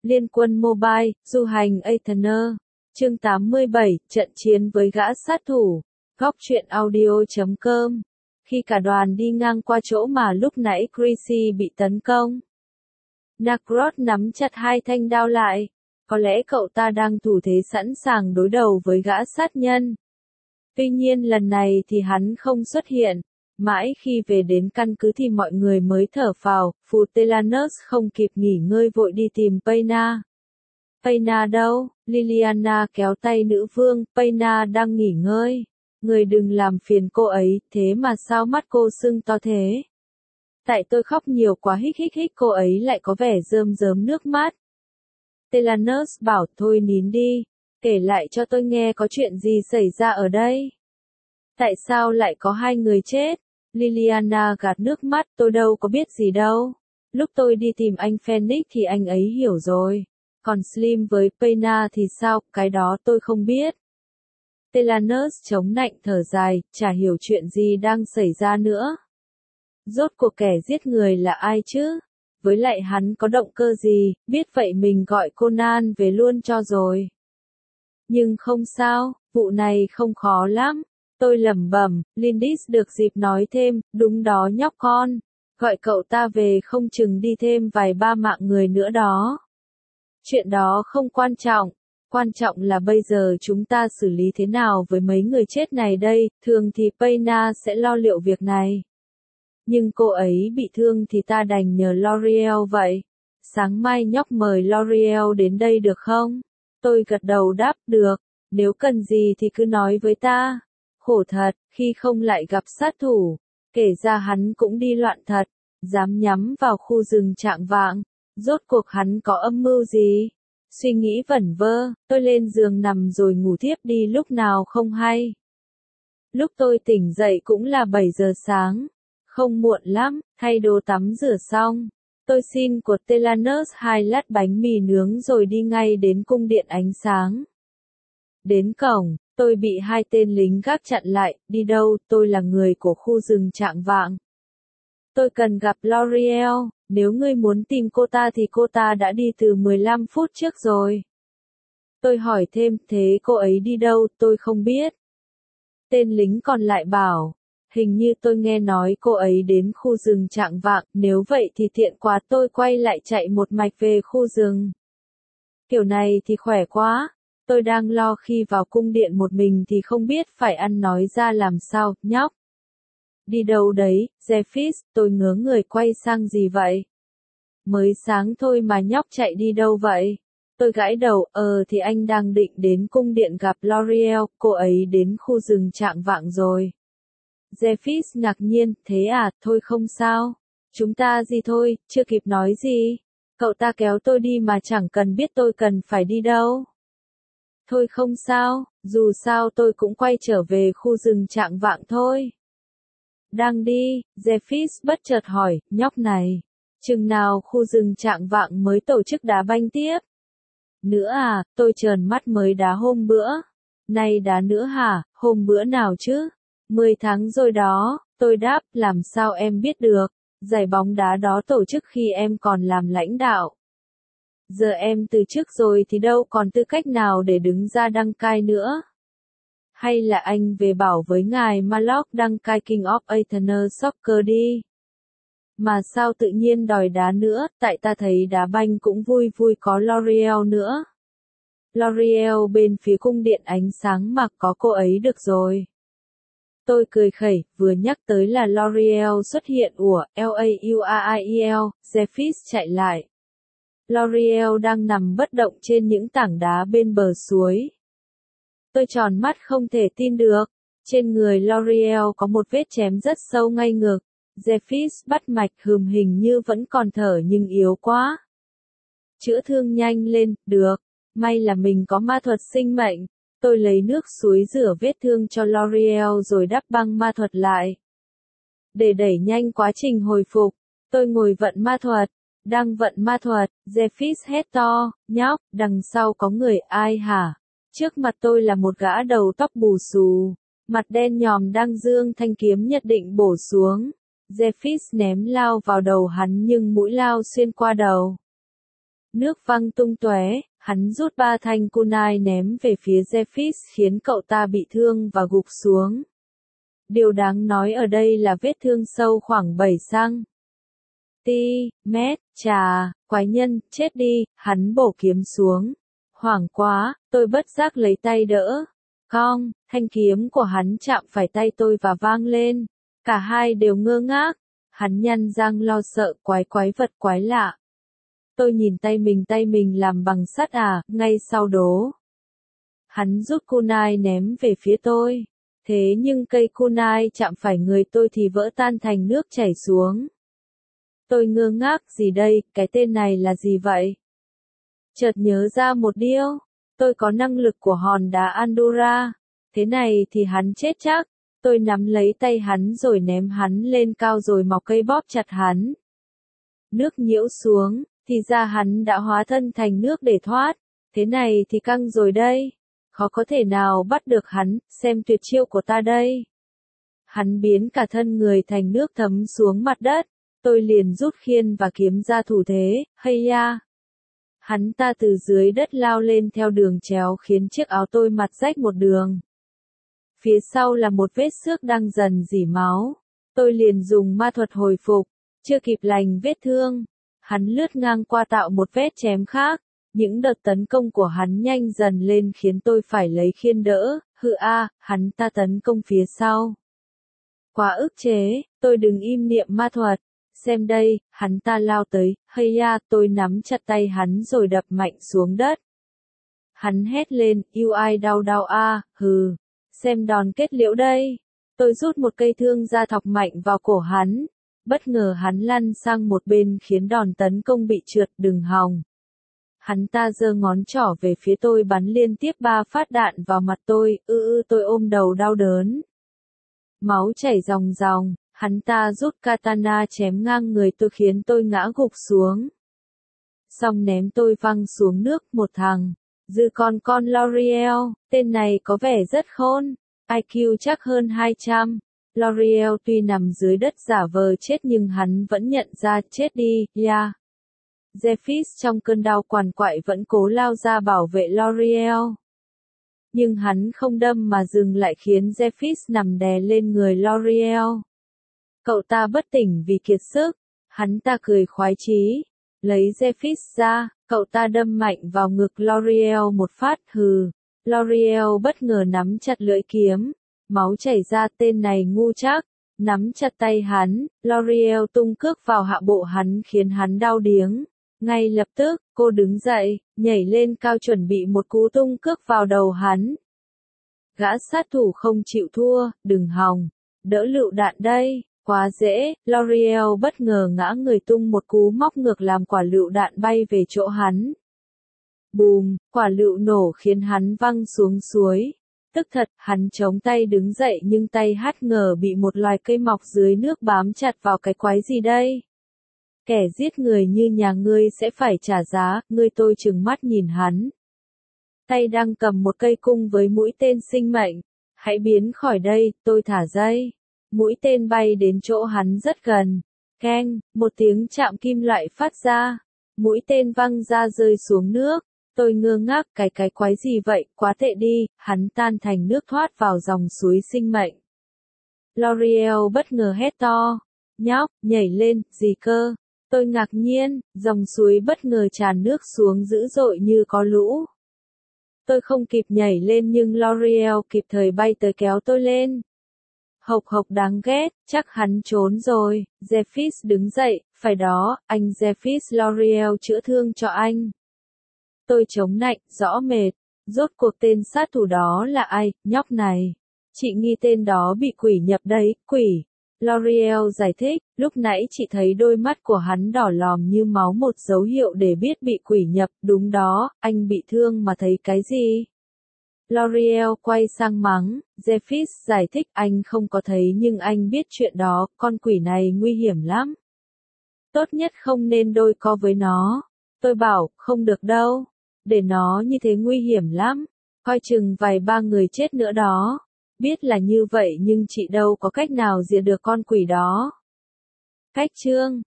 Liên quân Mobile, du hành Aetherner. Chương 87, trận chiến với gã sát thủ. Góc truyện audio.com. Khi cả đoàn đi ngang qua chỗ mà lúc nãy Chrissy bị tấn công, Nacrot nắm chặt hai thanh đao lại. Có lẽ cậu ta đang thủ thế sẵn sàng đối đầu với gã sát nhân. Tuy nhiên lần này thì hắn không xuất hiện. Mãi khi về đến căn cứ thì mọi người mới thở phào, Futelanus không kịp nghỉ ngơi vội đi tìm Payna. Payna đâu? Liliana kéo tay nữ vương, Payna đang nghỉ ngơi. Người đừng làm phiền cô ấy, thế mà sao mắt cô sưng to thế? Tại tôi khóc nhiều quá hích cô ấy lại có vẻ rơm rớm nước mắt. Telanus bảo thôi nín đi, kể lại cho tôi nghe có chuyện gì xảy ra ở đây. Tại sao lại có hai người chết? Liliana gạt nước mắt, tôi đâu có biết gì đâu. Lúc tôi đi tìm anh Phoenix thì anh ấy hiểu rồi. Còn Slim với Payna thì sao, cái đó tôi không biết. Telanus chống nạnh thở dài, chả hiểu chuyện gì đang xảy ra nữa. Rốt cuộc kẻ giết người là ai chứ? Với lại hắn có động cơ gì, biết vậy mình gọi Conan về luôn cho rồi. Nhưng không sao, vụ này không khó lắm. Tôi lẩm bẩm, Lindis được dịp nói thêm, đúng đó nhóc con. Gọi cậu ta về không chừng đi thêm vài ba mạng người nữa đó. Chuyện đó không quan trọng. Quan trọng là bây giờ chúng ta xử lý thế nào với mấy người chết này đây, thường thì Payna sẽ lo liệu việc này. Nhưng cô ấy bị thương thì ta đành nhờ L'Oreal vậy. Sáng mai nhóc mời L'Oreal đến đây được không? Tôi gật đầu đáp được, nếu cần gì thì cứ nói với ta. Khổ thật, khi không lại gặp sát thủ. Kể ra hắn cũng đi loạn thật, dám nhắm vào khu rừng trạng vạng. Rốt cuộc hắn có âm mưu gì? Suy nghĩ vẩn vơ, tôi lên giường nằm rồi ngủ thiếp đi lúc nào không hay. Lúc tôi tỉnh dậy cũng là 7 giờ sáng. Không muộn lắm, thay đồ tắm rửa xong. Tôi xin của Telanus 2 lát bánh mì nướng rồi đi ngay đến cung điện ánh sáng. Đến cổng, tôi bị hai tên lính gác chặn lại, đi đâu, tôi là người của khu rừng trạng vạng. Tôi cần gặp L'Oreal, nếu ngươi muốn tìm cô ta thì cô ta đã đi từ 15 phút trước rồi. Tôi hỏi thêm, thế cô ấy đi đâu, tôi không biết. Tên lính còn lại bảo, hình như tôi nghe nói cô ấy đến khu rừng trạng vạng, nếu vậy thì tiện quá tôi quay lại chạy một mạch về khu rừng. Kiểu này thì khỏe quá. Tôi đang lo khi vào cung điện một mình thì không biết phải ăn nói ra làm sao, nhóc. Đi đâu đấy, Zephys, tôi ngớ người quay sang gì vậy? Mới sáng thôi mà nhóc chạy đi đâu vậy? Tôi gãi đầu, thì anh đang định đến cung điện gặp L'Oreal, cô ấy đến khu rừng trạng vạng rồi. Zephys ngạc nhiên, thế à, thôi không sao. Chúng ta gì thôi, chưa kịp nói gì. Cậu ta kéo tôi đi mà chẳng cần biết tôi cần phải đi đâu. Thôi không sao, dù sao tôi cũng quay trở về khu rừng trạng vạng thôi. Đang đi, Zephys bất chợt hỏi, nhóc này, chừng nào khu rừng trạng vạng mới tổ chức đá banh tiếp? Nữa à, tôi trợn mắt mới đá hôm bữa. Nay đá nữa hả, hôm bữa nào chứ? 10 tháng rồi đó, tôi đáp, làm sao em biết được, giải bóng đá đó tổ chức khi em còn làm lãnh đạo. Giờ em từ chức rồi thì đâu còn tư cách nào để đứng ra đăng cai nữa. Hay là anh về bảo với ngài Malok đăng cai King of Aetherner Soccer đi. Mà sao tự nhiên đòi đá nữa, tại ta thấy đá banh cũng vui vui có L'Oreal nữa. L'Oreal bên phía cung điện ánh sáng mà có cô ấy được rồi. Tôi cười khẩy, vừa nhắc tới là L'Oreal xuất hiện Lauiel, Zephys chạy lại. L'Oreal đang nằm bất động trên những tảng đá bên bờ suối. Tôi tròn mắt không thể tin được. Trên người L'Oreal có một vết chém rất sâu ngay ngực. Zephys bắt mạch hình như vẫn còn thở nhưng yếu quá. Chữa thương nhanh lên, được. May là mình có ma thuật sinh mệnh. Tôi lấy nước suối rửa vết thương cho L'Oreal rồi đắp băng ma thuật lại. Để đẩy nhanh quá trình hồi phục, tôi ngồi vận ma thuật. Đang vận ma thuật, Zephys hét to, nhóc, đằng sau có người, ai hả? Trước mặt tôi là một gã đầu tóc bù xù, mặt đen nhòm đang giương thanh kiếm nhất định bổ xuống. Zephys ném lao vào đầu hắn nhưng mũi lao xuyên qua đầu. Nước văng tung tóe, hắn rút 3 thanh kunai ném về phía Zephys khiến cậu ta bị thương và gục xuống. Điều đáng nói ở đây là vết thương sâu khoảng 7 cm, chà, quái nhân, chết đi, hắn bổ kiếm xuống. Hoảng quá, tôi bất giác lấy tay đỡ. Cong, thanh kiếm của hắn chạm phải tay tôi và vang lên. Cả hai đều ngơ ngác. Hắn nhăn răng lo sợ quái vật quái lạ. Tôi nhìn tay mình làm bằng sắt à, ngay sau đó. Hắn rút kunai ném về phía tôi. Thế nhưng cây kunai chạm phải người tôi thì vỡ tan thành nước chảy xuống. Tôi ngơ ngác, gì đây, cái tên này là gì vậy? Chợt nhớ ra một điều, tôi có năng lực của hòn đá Andorra. Thế này thì hắn chết chắc. Tôi nắm lấy tay hắn rồi ném hắn lên cao rồi mọc cây bóp chặt hắn. Nước nhiễu xuống, thì ra hắn đã hóa thân thành nước để thoát. Thế này thì căng rồi đây. Khó có thể nào bắt được hắn, xem tuyệt chiêu của ta đây. Hắn biến cả thân người thành nước thấm xuống mặt đất. Tôi liền rút khiên và kiếm ra thủ thế, hay ya. Hắn ta từ dưới đất lao lên theo đường chéo khiến chiếc áo tôi mặt rách một đường. Phía sau là một vết xước đang dần rỉ máu. Tôi liền dùng ma thuật hồi phục, chưa kịp lành vết thương. Hắn lướt ngang qua tạo một vết chém khác. Những đợt tấn công của hắn nhanh dần lên khiến tôi phải lấy khiên đỡ. Hắn ta tấn công phía sau. Quá ức chế, tôi đừng im niệm ma thuật. Xem đây, hắn ta lao tới, hay ya, tôi nắm chặt tay hắn rồi đập mạnh xuống đất. Hắn hét lên, yêu ai đau hừ. Xem đòn kết liễu đây. Tôi rút một cây thương ra thọc mạnh vào cổ hắn. Bất ngờ hắn lăn sang một bên khiến đòn tấn công bị trượt, đừng hòng. Hắn ta giơ ngón trỏ về phía tôi bắn liên tiếp 3 phát đạn vào mặt tôi, tôi ôm đầu đau đớn. Máu chảy ròng ròng, hắn ta rút katana chém ngang người tôi khiến tôi ngã gục xuống. Xong ném tôi văng xuống nước, một thằng. Dư con L'Oreal, tên này có vẻ rất khôn, IQ chắc hơn 200. L'Oreal tuy nằm dưới đất giả vờ chết nhưng hắn vẫn nhận ra, chết đi, ya. Zephys trong cơn đau quằn quại vẫn cố lao ra bảo vệ L'Oreal. Nhưng hắn không đâm mà dừng lại khiến Zephys nằm đè lên người L'Oreal. Cậu ta bất tỉnh vì kiệt sức, hắn ta cười khoái chí. Lấy Zephys ra, cậu ta đâm mạnh vào ngực L'Oreal một phát, hừ. L'Oreal bất ngờ nắm chặt lưỡi kiếm. Máu chảy ra, tên này ngu chắc. Nắm chặt tay hắn, L'Oreal tung cước vào hạ bộ hắn khiến hắn đau điếng. Ngay lập tức, cô đứng dậy, nhảy lên cao chuẩn bị một cú tung cước vào đầu hắn. Gã sát thủ không chịu thua, đừng hòng. Đỡ lựu đạn đây, quá dễ. L'Oreal bất ngờ ngã người tung một cú móc ngược làm quả lựu đạn bay về chỗ hắn. Bùm, quả lựu nổ khiến hắn văng xuống suối. Tức thật, hắn chống tay đứng dậy nhưng tay hát ngờ bị một loài cây mọc dưới nước bám chặt vào cái quái gì đây. Kẻ giết người như nhà ngươi sẽ phải trả giá, ngươi. Tôi trừng mắt nhìn hắn. Tay đang cầm một cây cung với mũi tên sinh mệnh. Hãy biến khỏi đây, tôi thả dây. Mũi tên bay đến chỗ hắn rất gần. Keng, một tiếng chạm kim loại phát ra. Mũi tên văng ra rơi xuống nước. Tôi ngơ ngác, cái quái gì vậy, quá tệ đi, hắn tan thành nước thoát vào dòng suối sinh mệnh. L'Oreal bất ngờ hét to. Nhóc, nhảy lên, gì cơ? Tôi ngạc nhiên, dòng suối bất ngờ tràn nước xuống dữ dội như có lũ. Tôi không kịp nhảy lên nhưng L'Oreal kịp thời bay tới kéo tôi lên. Hộc đáng ghét, chắc hắn trốn rồi. Zephys đứng dậy, phải đó, anh Zephys. L'Oreal chữa thương cho anh. Tôi chống nạnh, rõ mệt. Rốt cuộc tên sát thủ đó là ai, nhóc này? Chị nghi tên đó bị quỷ nhập đấy, quỷ. L'Oreal giải thích, lúc nãy chị thấy đôi mắt của hắn đỏ lòm như máu, một dấu hiệu để biết bị quỷ nhập. Đúng đó, anh bị thương mà thấy cái gì? L'Oreal quay sang mắng. Zephys giải thích, anh không có thấy nhưng anh biết chuyện đó, con quỷ này nguy hiểm lắm. Tốt nhất không nên đôi co với nó. Tôi bảo, không được đâu. Để nó như thế nguy hiểm lắm. Coi chừng vài ba người chết nữa đó. Biết là như vậy nhưng chị đâu có cách nào diệt được con quỷ đó. Cách chương